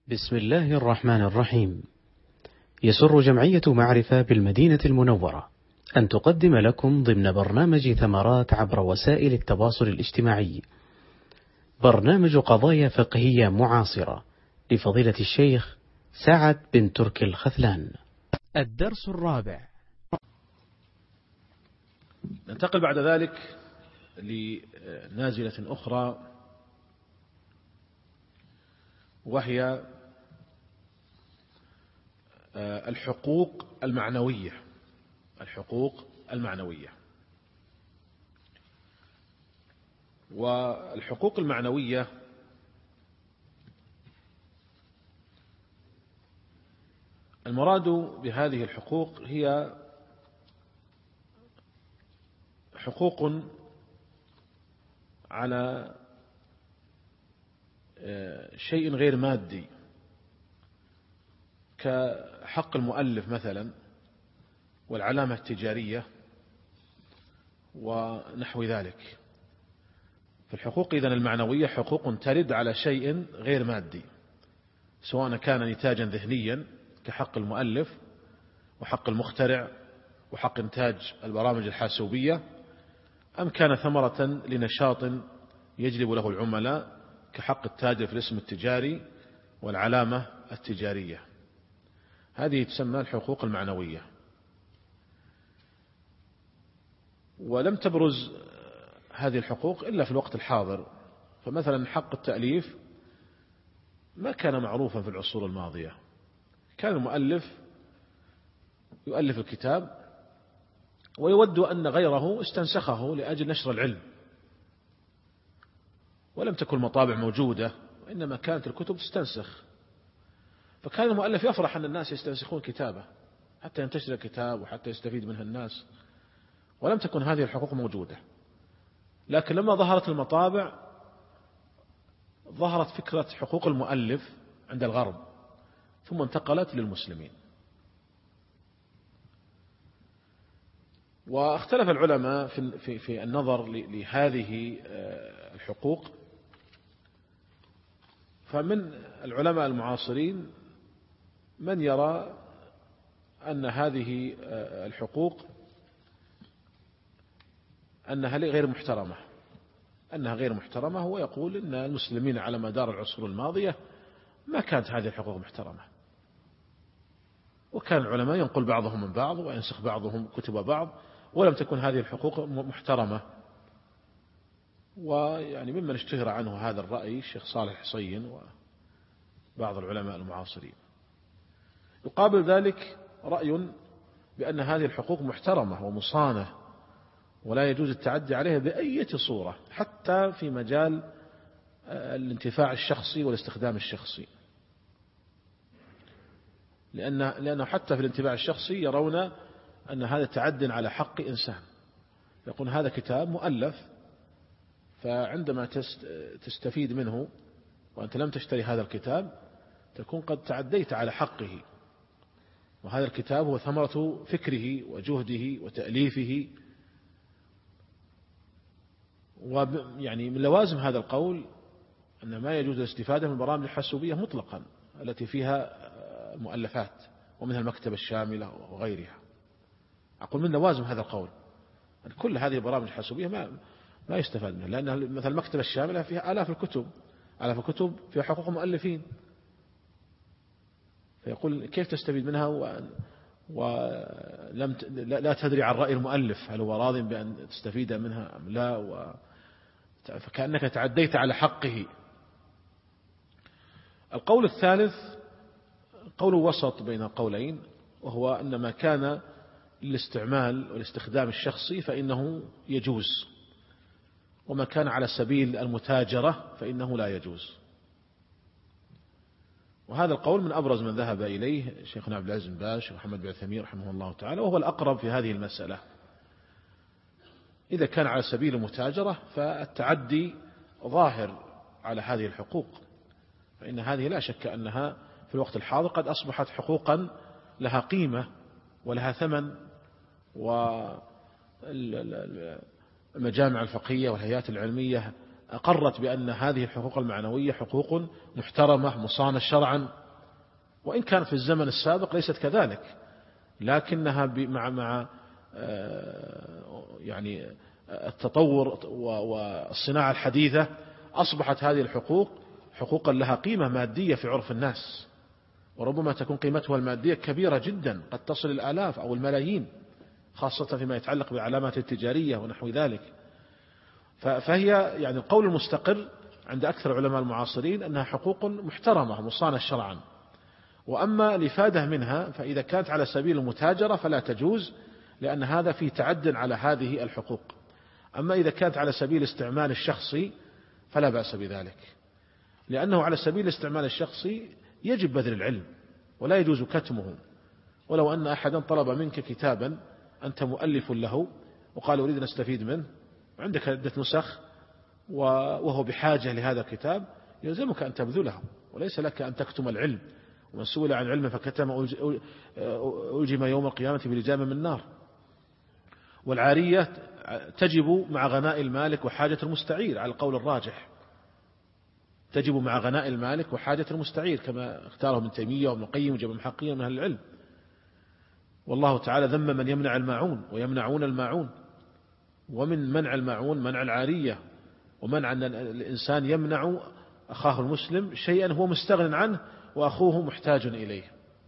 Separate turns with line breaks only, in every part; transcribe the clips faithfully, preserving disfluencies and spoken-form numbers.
بسم الله الرحمن الرحيم. يسر جمعية معرفة بالمدينة المنورة أن تقدم لكم ضمن برنامج ثمرات عبر وسائل التواصل الاجتماعي برنامج قضايا فقهية معاصرة لفضيلة الشيخ سعد بن تركي الخذلان. الدرس الرابع.
ننتقل بعد ذلك لنازلة أخرى، وهي الحقوق المعنوية. الحقوق المعنوية والحقوق المعنوية المراد بهذه الحقوق هي حقوق على شيء غير مادي، كحق المؤلف مثلا والعلامة التجارية ونحو ذلك. فالحقوق إذن المعنوية حقوق ترد على شيء غير مادي، سواء كان نتاجا ذهنيا كحق المؤلف وحق المخترع وحق إنتاج البرامج الحاسوبية، أم كان ثمرة لنشاط يجلب له العملاء كحق التاجر في الاسم التجاري والعلامة التجارية. هذه تسمى الحقوق المعنوية. ولم تبرز هذه الحقوق إلا في الوقت الحاضر. فمثلا حق التأليف ما كان معروفا في العصور الماضية، كان المؤلف يؤلف الكتاب ويود أن غيره استنسخه لأجل نشر العلم، ولم تكن المطابع موجودة، وإنما كانت الكتب تستنسخ. فكان المؤلف يفرح أن الناس يستنسخون كتابه حتى ينتشر الكتاب وحتى يستفيد منها الناس، ولم تكن هذه الحقوق موجودة. لكن لما ظهرت المطابع ظهرت فكرة حقوق المؤلف عند الغرب، ثم انتقلت للمسلمين. واختلف العلماء في في في النظر لهذه الحقوق. فمن العلماء المعاصرين من يرى أن هذه الحقوق أنها غير محترمة أنها غير محترمة ويقول أن المسلمين على مدار العصور الماضية ما كانت هذه الحقوق محترمة، وكان العلماء ينقل بعضهم من بعض وينسخ بعضهم كتب بعض، ولم تكن هذه الحقوق محترمة. ويعني ممن اشتهر عنه هذا الرأي الشيخ صالح الحصين وبعض العلماء المعاصرين. يقابل ذلك رأي بأن هذه الحقوق محترمة ومصانة ولا يجوز التعدي عليها بأي صورة، حتى في مجال الانتفاع الشخصي والاستخدام الشخصي، لأن لأنه حتى في الانتفاع الشخصي يرون أن هذا تعد على حق إنسان. يقول هذا كتاب مؤلف، فعندما تستفيد منه وأنت لم تشتري هذا الكتاب تكون قد تعديت على حقه، وهذا الكتاب هو ثمرة فكره وجهده وتأليفه. ويعني من لوازم هذا القول أن ما يجوز الاستفادة من البرامج الحاسوبية مطلقا التي فيها مؤلفات ومنها المكتبة الشاملة وغيرها. أقول من لوازم هذا القول أن كل هذه البرامج الحاسوبية ما ما يستفاد منها، لأن مثل المكتبة الشاملة فيها آلاف الكتب آلاف الكتب فيها حقوق المؤلفين، فيقول كيف تستفيد منها ولم لا تدري عن رأي المؤلف هل هو راض بأن تستفيد منها أم لا، و فكأنك تعديت على حقه. القول الثالث قول وسط بين القولين، وهو أن ما كان للاستعمال والاستخدام الشخصي فإنه يجوز، وما كان على سبيل المتاجرة فإنه لا يجوز. وهذا القول من أبرز من ذهب إليه شيخنا عبد العزيز بن باز ومحمد بن عثيمين رحمه الله تعالى، وهو الأقرب في هذه المسألة. إذا كان على سبيل المتاجرة فالتعدي ظاهر على هذه الحقوق، فإن هذه لا شك أنها في الوقت الحاضر قد أصبحت حقوقا لها قيمة ولها ثمن، والمجامع الفقهية والهيئات العلمية أقرت بأن هذه الحقوق المعنوية حقوق محترمة مصانة شرعا، وإن كانت في الزمن السابق ليست كذلك، لكنها مع مع يعني التطور والصناعة الحديثة أصبحت هذه الحقوق حقوقا لها قيمة مادية في عرف الناس، وربما تكون قيمتها المادية كبيرة جدا قد تصل الآلاف أو الملايين، خاصة فيما يتعلق بالعلامات التجارية ونحو ذلك. فهي يعني القول المستقر عند أكثر علماء المعاصرين أنها حقوق محترمة مصانة شرعا. وأما الإفادة منها فإذا كانت على سبيل المتاجرة فلا تجوز، لأن هذا فيه تعد على هذه الحقوق. أما إذا كانت على سبيل الاستعمال الشخصي فلا بأس بذلك، لأنه على سبيل الاستعمال الشخصي يجب بذل العلم ولا يجوز كتمه. ولو أن أحدا طلب منك كتابا أنت مؤلف له وقال أريد أن أستفيد منه، وعندك عدة نسخ وهو بحاجة لهذا الكتاب، يلزمك أن تبذله، وليس لك أن تكتم العلم. ومن سئل عن علم فكتم ألجم يوم القيامة بلجام من نار. والعارية تجب مع غناء المالك وحاجة المستعير على القول الراجح، تجب مع غناء المالك وحاجة المستعير كما اختاره ابن تيمية وابن القيم وجمع محققين من أهل العلم. والله تعالى ذم من يمنع الماعون ويمنعون الماعون، ومن منع الماعون منع العارية، ومنع أن الإنسان يمنع أخاه المسلم شيئا هو مستغن عنه وأخوه محتاج إليه.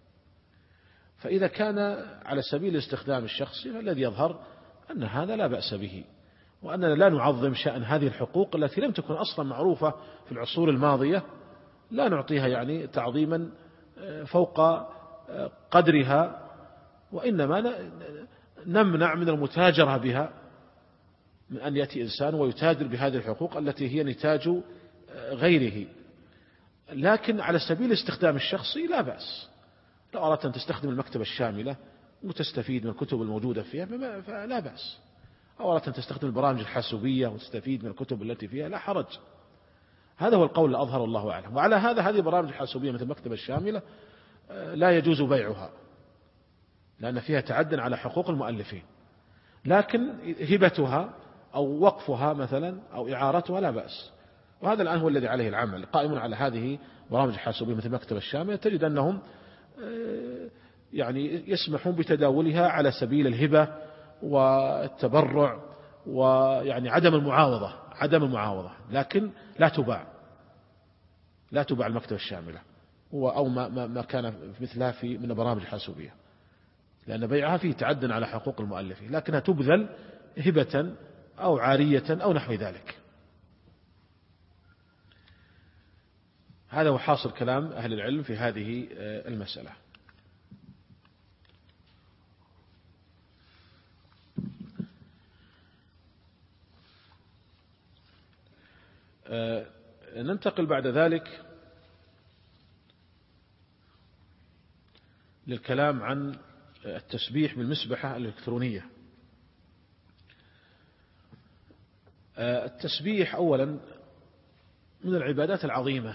فإذا كان على سبيل الاستخدام الشخصي فالذي يظهر أن هذا لا بأس به، وأننا لا نعظم شأن هذه الحقوق التي لم تكن أصلا معروفة في العصور الماضية، لا نعطيها يعني تعظيما فوق قدرها، وإنما نمنع من المتاجرة بها، من أن يأتي إنسان ويتاجر بهذه الحقوق التي هي نتاج غيره. لكن على سبيل الاستخدام الشخصي لا بأس، لو أردت أن تستخدم المكتبة الشاملة وتستفيد من الكتب الموجودة فيها فلا بأس، أو أردت أن تستخدم البرامج الحاسوبية وتستفيد من الكتب التي فيها لا حرج. هذا هو القول الأظهر والله أعلم. وعلى هذا هذه البرامج الحاسوبية مثل المكتبة الشاملة لا يجوز بيعها، لأن فيها تعد على حقوق المؤلفين، لكن هبتها أو وقفها مثلا أو إعارتها لا بأس. وهذا الآن هو الذي عليه العمل، قائمون على هذه برامج الحاسوبية مثل المكتبة الشاملة، تجد أنهم يعني يسمحون بتداولها على سبيل الهبة والتبرع ويعني عدم المعاوضة عدم المعاوضة لكن لا تباع لا تباع المكتبة الشاملة أو ما ما كان مثلها في من برامج الحاسوبية، لأن بيعها فيه تعد على حقوق المؤلفين، لكنها تبذل هبة أو عارية أو نحو ذلك. هذا هو حاصل كلام أهل العلم في هذه المسألة. ننتقل بعد ذلك للكلام عن التسبيح بالمسبحة الإلكترونية. التسبيح أولا من العبادات العظيمة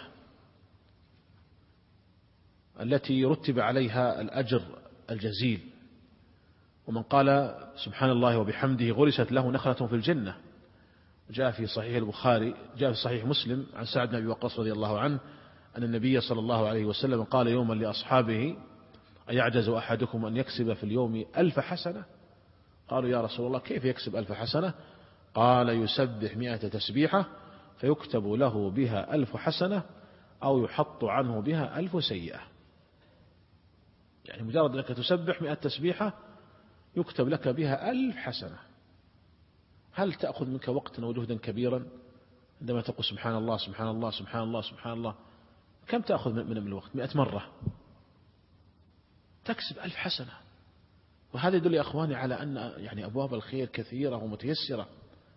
التي رتب عليها الأجر الجزيل، ومن قال سبحان الله وبحمده غرست له نخلة في الجنة. جاء في صحيح البخاري جاء في صحيح مسلم عن سعد بن أبي وقاص رضي الله عنه أن النبي صلى الله عليه وسلم قال يوما لأصحابه أيعجز أحدكم أن يكسب في اليوم ألف حسنة؟ قالوا يا رسول الله كيف يكسب ألف حسنة؟ قال يسبح مئة تسبيحة فيكتب له بها ألف حسنة أو يحط عنه بها ألف سيئة. يعني مجرد أنك تسبح مئة تسبيحة يكتب لك بها ألف حسنة. هل تأخذ منك وقتا وجهدا كبيرا عندما تقول سبحان الله سبحان الله سبحان الله سبحان الله؟ كم تأخذ من الوقت؟ مئة مرة تكسب ألف حسنة. وهذا يدل يا أخواني على أن يعني أبواب الخير كثيرة ومتيسرة.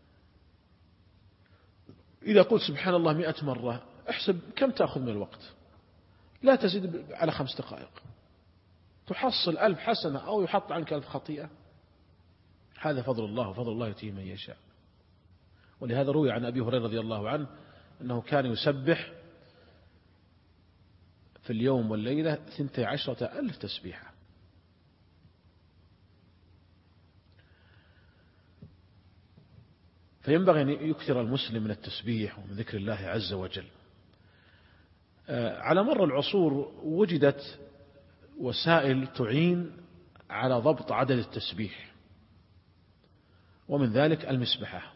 إذا قلت سبحان الله مئة مرة احسب كم تأخذ من الوقت، لا تزيد على خمس دقائق تحصل ألف حسنة أو يحط عنك ألف خطيئة. هذا فضل الله، وفضل الله يؤتيه من يشاء. ولهذا روي عن أبي هريرة رضي الله عنه أنه كان يسبح في اليوم والليلة ثنتي عشرة ألف تسبيحة. فينبغي أن يكثر المسلم من التسبيح ومن ذكر الله عز وجل. على مر العصور وجدت وسائل تعين على ضبط عدد التسبيح، ومن ذلك المسبحة،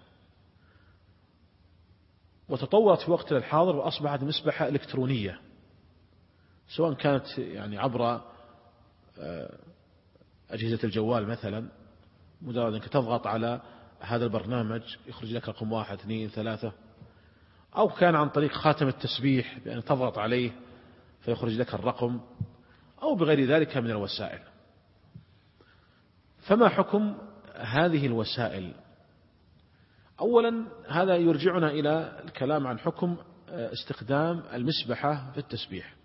وتطورت في وقتنا الحاضر وأصبحت مسبحة إلكترونية، سواء كانت يعني عبر أجهزة الجوال مثلا، مجرد أنك تضغط على هذا البرنامج يخرج لك رقم واحد اثنين ثلاثة، أو كان عن طريق خاتم التسبيح بأن تضغط عليه فيخرج لك الرقم، أو بغير ذلك من الوسائل. فما حكم هذه الوسائل؟ أولا هذا يرجعنا إلى الكلام عن حكم استخدام المسبحة في التسبيح.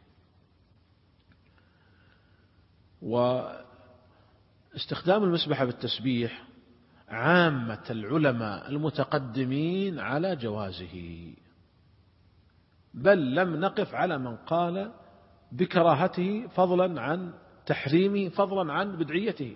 واستخدام المسبحة في التسبيح عامة العلماء المتقدمين على جوازه، بل لم نقف على من قال بكراهته فضلا عن تحريمه فضلا عن بدعيته.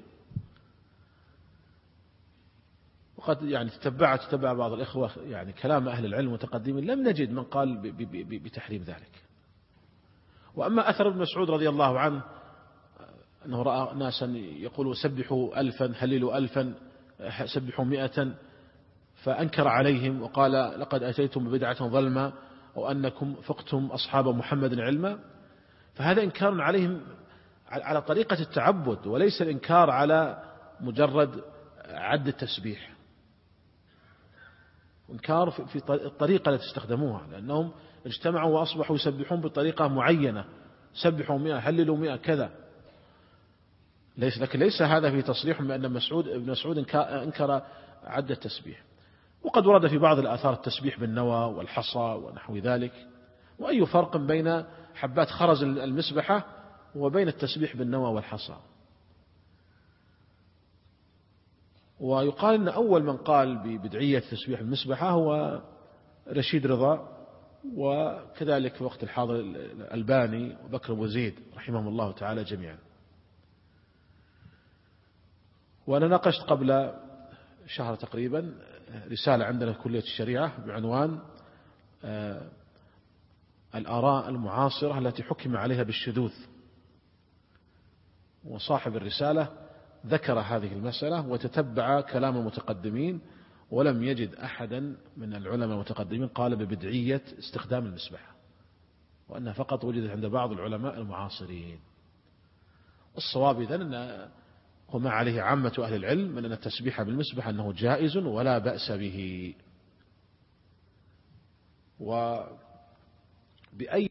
وقد يعني تتبعت تتبع بعض الإخوة يعني كلام أهل العلم المتقدمين، لم نجد من قال بتحريم ذلك. وأما أثر ابن مسعود رضي الله عنه أنه رأى ناسا يقولوا سبحوا ألفا هللوا ألفا سبحوا مئة، فأنكر عليهم وقال لقد أتيتم ببدعة ظلمة أو أنكم فقتم أصحاب محمد علما، فهذا إنكار عليهم على طريقة التعبد، وليس الإنكار على مجرد عد التسبيح، إنكار في الطريقة التي استخدموها، لأنهم اجتمعوا وأصبحوا يسبحون بطريقة معينة، سبحوا مئة هللوا مئة كذا، ليس لكن ليس هذا في تصريح بأن مسعود ابن مسعود انكر عد التسبيح. وقد ورد في بعض الآثار التسبيح بالنوى والحصى ونحو ذلك، وأي فرق بين حبات خرز المسبحة وبين التسبيح بالنوى والحصى؟ ويقال أن أول من قال ببدعية تسبيح المسبحة هو رشيد رضا، وكذلك في وقت الحاضر الألباني وبكر أبو زيد رحمهم الله تعالى جميعا. وأنا ناقشت قبل شهر تقريبا رسالة عندنا في كلية الشريعة بعنوان الآراء المعاصرة التي حكم عليها بالشذوذ، وصاحب الرسالة ذكر هذه المسألة وتتبع كلام المتقدمين، ولم يجد أحدا من العلماء المتقدمين قال ببدعية استخدام المسبحة، وأنها فقط وجدت عند بعض العلماء المعاصرين. الصواب إذن أن وما عليه عامة أهل العلم من أن التسبيح بالمسبحة أنه جائز ولا بأس به. وبأي